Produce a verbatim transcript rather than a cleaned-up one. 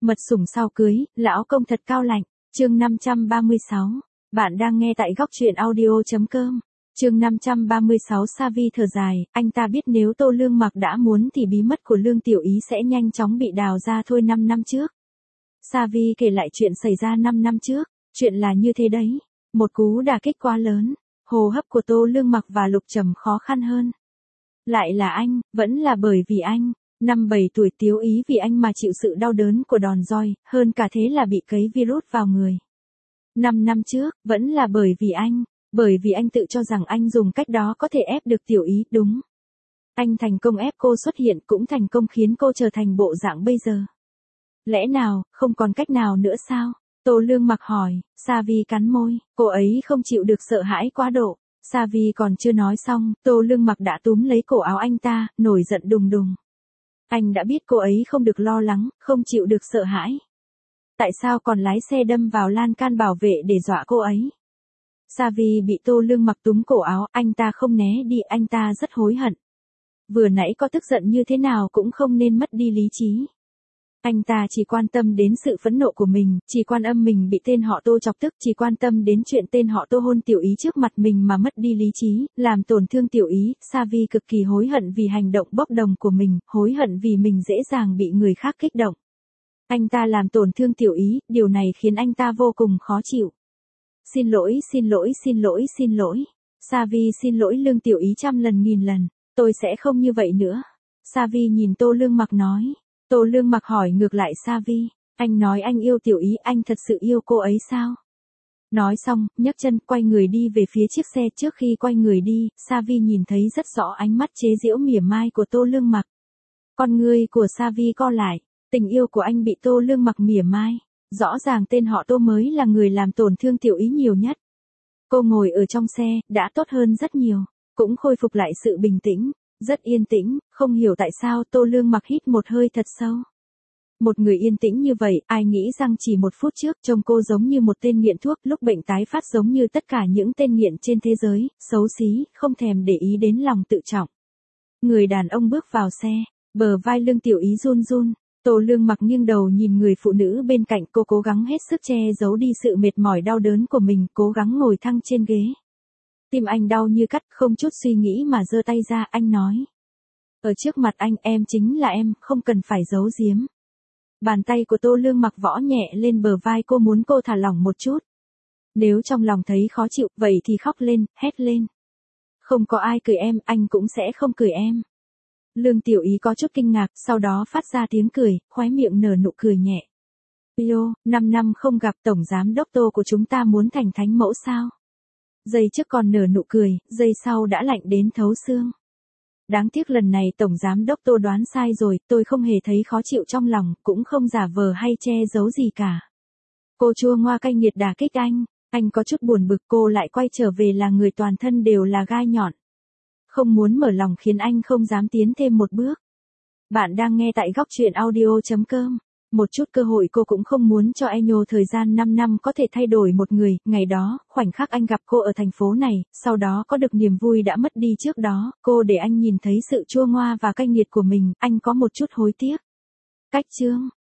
Mật sủng sau cưới, lão công thật cao lạnh. Chương năm trăm ba mươi sáu. Bạn đang nghe tại góc truyện audio chấm com. Chương năm trăm ba mươi sáu. Sa Vi thở dài, anh ta biết nếu Tô Lương Mặc đã muốn thì bí mật của Lương Tiểu Ý sẽ nhanh chóng bị đào ra thôi. Năm năm trước. Sa Vi kể lại chuyện xảy ra năm năm trước. Chuyện là như thế đấy. Một cú đả kích quá lớn. Hô hấp của Tô Lương Mặc và Lục Trầm khó khăn hơn. Lại là anh, vẫn là bởi vì anh. Năm bảy tuổi Tiếu Ý vì anh mà chịu sự đau đớn của đòn roi, hơn cả thế là bị cấy virus vào người. Năm năm trước, vẫn là bởi vì anh, bởi vì anh tự cho rằng anh dùng cách đó có thể ép được Tiểu Ý, đúng. Anh thành công ép cô xuất hiện, cũng thành công khiến cô trở thành bộ dạng bây giờ. Lẽ nào, không còn cách nào nữa sao? Tô Lương Mặc hỏi. Sa Vi cắn môi, cô ấy không chịu được sợ hãi quá độ. Sa Vi còn chưa nói xong, Tô Lương Mặc đã túm lấy cổ áo anh ta, nổi giận đùng đùng. Anh đã biết cô ấy không được lo lắng, không chịu được sợ hãi. Tại sao còn lái xe đâm vào lan can bảo vệ để dọa cô ấy? Sa Vi bị Tô Lương Mặc túm cổ áo, anh ta không né đi, anh ta rất hối hận. Vừa nãy có tức giận như thế nào cũng không nên mất đi lý trí. Anh ta chỉ quan tâm đến sự phẫn nộ của mình, chỉ quan âm mình bị tên họ Tô chọc tức, chỉ quan tâm đến chuyện tên họ Tô hôn Tiểu Ý trước mặt mình mà mất đi lý trí, làm tổn thương Tiểu Ý. Sa Vi cực kỳ hối hận vì hành động bốc đồng của mình, hối hận vì mình dễ dàng bị người khác kích động. Anh ta làm tổn thương Tiểu Ý, điều này khiến anh ta vô cùng khó chịu. Xin lỗi, xin lỗi, xin lỗi, xin lỗi. Sa Vi xin lỗi Lương Tiểu Ý trăm lần nghìn lần, tôi sẽ không như vậy nữa. Sa Vi nhìn Tô Lương Mặc nói. Tô Lương Mặc hỏi ngược lại Sa Vi, anh nói anh yêu Tiểu Ý, anh thật sự yêu cô ấy sao? Nói xong, nhấc chân quay người đi về phía chiếc xe. Trước khi quay người đi, Sa Vi nhìn thấy rất rõ ánh mắt chế giễu mỉa mai của Tô Lương Mặc. Con ngươi của Sa Vi co lại, tình yêu của anh bị Tô Lương Mặc mỉa mai. Rõ ràng tên họ Tô mới là người làm tổn thương Tiểu Ý nhiều nhất. Cô ngồi ở trong xe, đã tốt hơn rất nhiều, cũng khôi phục lại sự bình tĩnh. Rất yên tĩnh, không hiểu tại sao Tô Lương Mặc hít một hơi thật sâu. Một người yên tĩnh như vậy, ai nghĩ rằng chỉ một phút trước trông cô giống như một tên nghiện thuốc, lúc bệnh tái phát giống như tất cả những tên nghiện trên thế giới, xấu xí, không thèm để ý đến lòng tự trọng. Người đàn ông bước vào xe, bờ vai Lương Tiểu Ý run run. Tô Lương Mặc nghiêng đầu nhìn người phụ nữ bên cạnh, cô cố gắng hết sức che giấu đi sự mệt mỏi đau đớn của mình, cố gắng ngồi thăng trên ghế. Tim anh đau như cắt, không chút suy nghĩ mà giơ tay ra, anh nói. Ở trước mặt anh, em chính là em, không cần phải giấu giếm. Bàn tay của Tô Lương Mặc võ nhẹ lên bờ vai cô, muốn cô thả lỏng một chút. Nếu trong lòng thấy khó chịu, vậy thì khóc lên, hét lên. Không có ai cười em, anh cũng sẽ không cười em. Lương Tiểu Ý có chút kinh ngạc, sau đó phát ra tiếng cười, khóe miệng nở nụ cười nhẹ. Yêu, năm năm không gặp, tổng giám đốc Tô của chúng ta muốn thành thánh mẫu sao? Giây trước còn nở nụ cười, giây sau đã lạnh đến thấu xương. Đáng tiếc lần này tổng giám đốc Tô đoán sai rồi, tôi không hề thấy khó chịu trong lòng, cũng không giả vờ hay che giấu gì cả. Cô chua ngoa cay nghiệt đả kích anh, anh có chút buồn bực, cô lại quay trở về là người toàn thân đều là gai nhọn. Không muốn mở lòng khiến anh không dám tiến thêm một bước. Bạn đang nghe tại góc truyện audio chấm com. Một chút cơ hội cô cũng không muốn cho Enyo. Thời gian năm năm có thể thay đổi một người. Ngày đó, khoảnh khắc anh gặp cô ở thành phố này, sau đó có được niềm vui đã mất đi trước đó. Cô để anh nhìn thấy sự chua ngoa và cay nghiệt của mình, anh có một chút hối tiếc. Cách chương.